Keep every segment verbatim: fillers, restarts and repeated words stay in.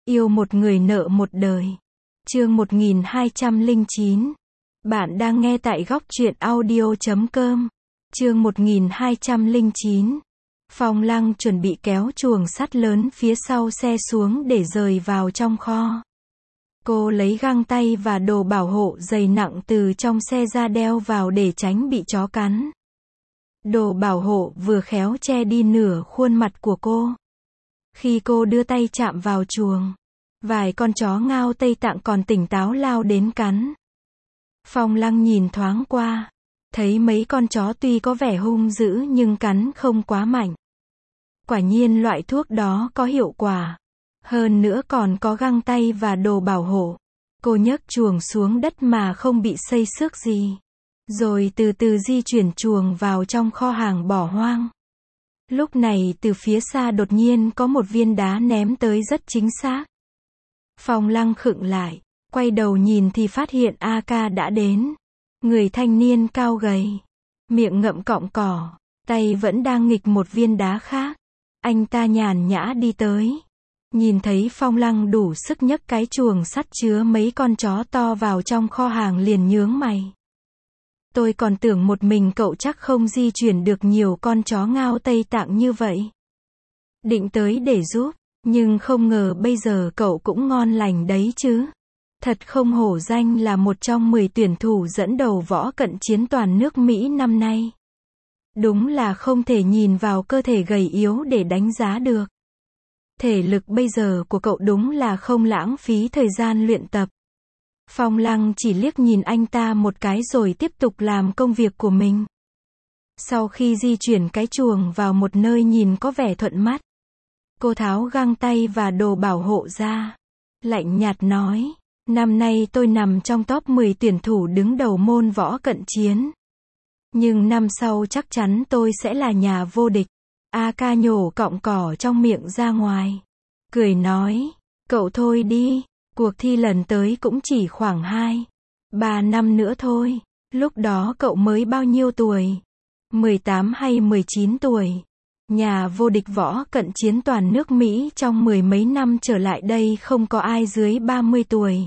Yêu một người nợ một đời. Chương một nghìn hai trăm lẻ chín. Bạn đang nghe tại góc truyện audio chấm com. Chương một nghìn hai trăm lẻ chín. Phong Lăng chuẩn bị kéo chuồng sắt lớn phía sau xe xuống để rời vào trong kho. Cô lấy găng tay và đồ bảo hộ dày nặng từ trong xe ra đeo vào để tránh bị chó cắn. Đồ bảo hộ vừa khéo che đi nửa khuôn mặt của cô. Khi cô đưa tay chạm vào chuồng, vài con chó ngao Tây Tạng còn tỉnh táo lao đến cắn. Phong Lăng nhìn thoáng qua, thấy mấy con chó tuy có vẻ hung dữ nhưng cắn không quá mạnh. Quả nhiên loại thuốc đó có hiệu quả. Hơn nữa còn có găng tay và đồ bảo hộ. Cô nhấc chuồng xuống đất mà không bị xây xước gì. Rồi từ từ di chuyển chuồng vào trong kho hàng bỏ hoang. Lúc này từ phía xa đột nhiên có một viên đá ném tới rất chính xác. Phong Lăng khựng lại, quay đầu nhìn thì phát hiện a ca đã đến. Người thanh niên cao gầy, miệng ngậm cọng cỏ, tay vẫn đang nghịch một viên đá khác. Anh ta nhàn nhã đi tới. Nhìn thấy Phong Lăng đủ sức nhấc cái chuồng sắt chứa mấy con chó to vào trong kho hàng liền nhướng mày. Tôi còn tưởng một mình cậu chắc không di chuyển được nhiều con chó ngao Tây Tạng như vậy. Định tới để giúp, nhưng không ngờ bây giờ cậu cũng ngon lành đấy chứ. Thật không hổ danh là một trong mười tuyển thủ dẫn đầu võ cận chiến toàn nước Mỹ năm nay. Đúng là không thể nhìn vào cơ thể gầy yếu để đánh giá được. Thể lực bây giờ của cậu đúng là không lãng phí thời gian luyện tập. Phong Lăng chỉ liếc nhìn anh ta một cái rồi tiếp tục làm công việc của mình. Sau khi di chuyển cái chuồng vào một nơi nhìn có vẻ thuận mắt, cô tháo găng tay và đồ bảo hộ ra. Lạnh nhạt nói, năm nay tôi nằm trong top mười tuyển thủ đứng đầu môn võ cận chiến. Nhưng năm sau chắc chắn tôi sẽ là nhà vô địch. a ca nhổ cọng cỏ trong miệng ra ngoài. Cười nói, cậu thôi đi, cuộc thi lần tới cũng chỉ khoảng hai, ba năm nữa thôi. Lúc đó cậu mới bao nhiêu tuổi? mười tám hay mười chín tuổi? Nhà vô địch võ cận chiến toàn nước Mỹ trong mười mấy năm trở lại đây không có ai dưới ba mươi tuổi.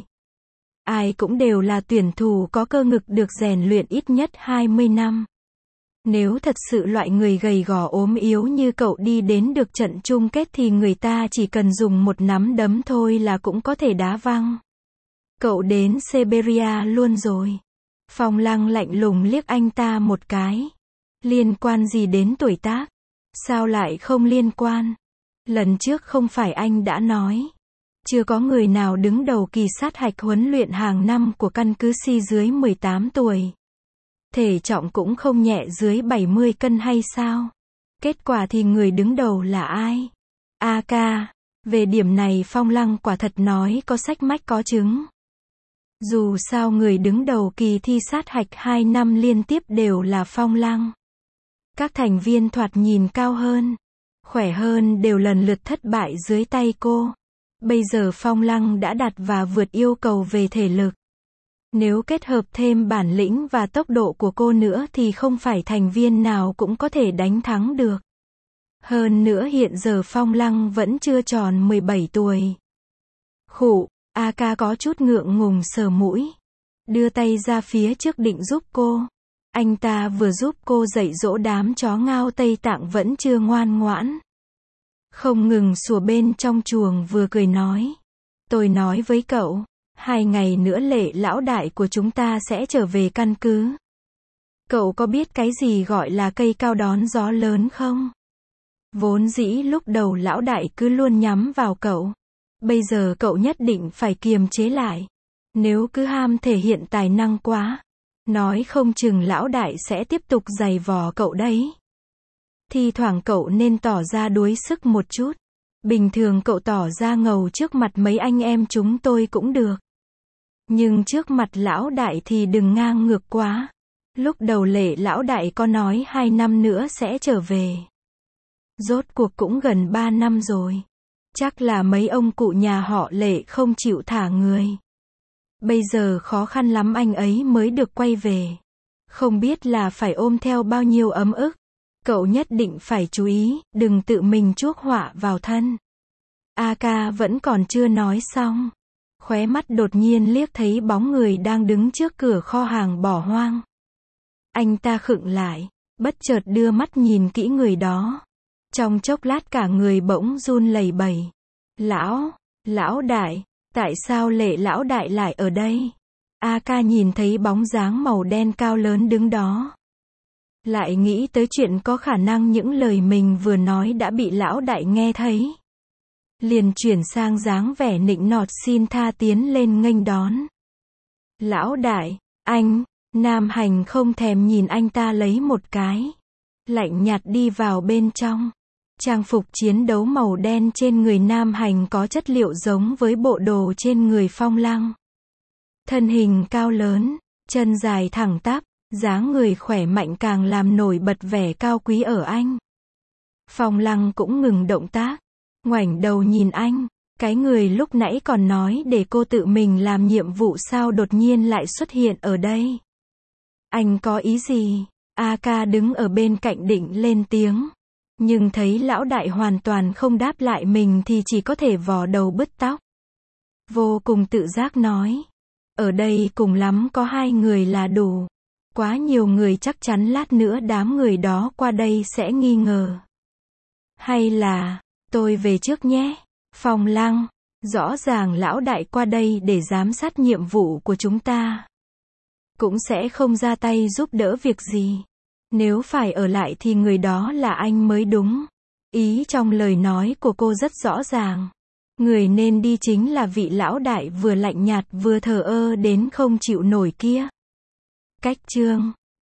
Ai cũng đều là tuyển thủ có cơ ngực được rèn luyện ít nhất hai mươi năm. Nếu thật sự loại người gầy gò ốm yếu như cậu đi đến được trận chung kết thì người ta chỉ cần dùng một nắm đấm thôi là cũng có thể đá văng. Cậu đến Siberia luôn rồi. Phong Lăng lạnh lùng liếc anh ta một cái. Liên quan gì đến tuổi tác? Sao lại không liên quan? Lần trước không phải anh đã nói, chưa có người nào đứng đầu kỳ sát hạch huấn luyện hàng năm của căn cứ Si dưới mười tám tuổi. Thể trọng cũng không nhẹ dưới bảy mươi cân hay sao? Kết quả thì người đứng đầu là ai? a ca. Về điểm này Phong Lăng quả thật nói có sách mách có chứng. Dù sao người đứng đầu kỳ thi sát hạch hai năm liên tiếp đều là Phong Lăng. Các thành viên thoạt nhìn cao hơn, khỏe hơn đều lần lượt thất bại dưới tay cô. Bây giờ Phong Lăng đã đạt và vượt yêu cầu về thể lực. Nếu kết hợp thêm bản lĩnh và tốc độ của cô nữa thì không phải thành viên nào cũng có thể đánh thắng được. Hơn nữa hiện giờ Phong Lăng vẫn chưa tròn mười bảy tuổi. Khụ, a ca có chút ngượng ngùng sờ mũi. Đưa tay ra phía trước định giúp cô. Anh ta vừa giúp cô dạy dỗ đám chó ngao Tây Tạng vẫn chưa ngoan ngoãn. Không ngừng sủa bên trong chuồng vừa cười nói. Tôi nói với cậu, hai ngày nữa Lệ lão đại của chúng ta sẽ trở về căn cứ. Cậu có biết cái gì gọi là cây cao đón gió lớn không? Vốn dĩ lúc đầu lão đại cứ luôn nhắm vào cậu. Bây giờ cậu nhất định phải kiềm chế lại. Nếu cứ ham thể hiện tài năng quá, nói không chừng lão đại sẽ tiếp tục giày vò cậu đấy. Thi thoảng cậu nên tỏ ra đuối sức một chút. Bình thường cậu tỏ ra ngầu trước mặt mấy anh em chúng tôi cũng được. Nhưng trước mặt lão đại thì đừng ngang ngược quá. Lúc đầu Lệ lão đại có nói hai năm nữa sẽ trở về. Rốt cuộc cũng gần ba năm rồi. Chắc là mấy ông cụ nhà họ Lệ không chịu thả người. Bây giờ khó khăn lắm anh ấy mới được quay về. Không biết là phải ôm theo bao nhiêu ấm ức. Cậu nhất định phải chú ý, đừng tự mình chuốc họa vào thân. A ca vẫn còn chưa nói xong. Khóe mắt đột nhiên liếc thấy bóng người đang đứng trước cửa kho hàng bỏ hoang. Anh ta khựng lại, bất chợt đưa mắt nhìn kỹ người đó. Trong chốc lát cả người bỗng run lẩy bẩy. Lão, lão đại, tại sao Lệ lão đại lại ở đây? A ca nhìn thấy bóng dáng màu đen cao lớn đứng đó. Lại nghĩ tới chuyện có khả năng những lời mình vừa nói đã bị lão đại nghe thấy. Liền chuyển sang dáng vẻ nịnh nọt xin tha tiến lên nghênh đón. Lão đại, anh, Nam Hành không thèm nhìn anh ta lấy một cái. Lạnh nhạt đi vào bên trong. Trang phục chiến đấu màu đen trên người Nam Hành có chất liệu giống với bộ đồ trên người Phong Lăng. Thân hình cao lớn, chân dài thẳng tắp, dáng người khỏe mạnh càng làm nổi bật vẻ cao quý ở anh. Phong Lăng cũng ngừng động tác, ngoảnh đầu nhìn anh, cái người lúc nãy còn nói để cô tự mình làm nhiệm vụ sao đột nhiên lại xuất hiện ở đây. Anh có ý gì? A ca đứng ở bên cạnh định lên tiếng. Nhưng thấy lão đại hoàn toàn không đáp lại mình thì chỉ có thể vò đầu bứt tóc. Vô cùng tự giác nói. Ở đây cùng lắm có hai người là đủ. Quá nhiều người chắc chắn lát nữa đám người đó qua đây sẽ nghi ngờ. Hay là, tôi về trước nhé. Phong Lăng, rõ ràng lão đại qua đây để giám sát nhiệm vụ của chúng ta. Cũng sẽ không ra tay giúp đỡ việc gì. Nếu phải ở lại thì người đó là anh mới đúng. Ý trong lời nói của cô rất rõ ràng. Người nên đi chính là vị lão đại vừa lạnh nhạt vừa thờ ơ đến không chịu nổi kia. Cách chương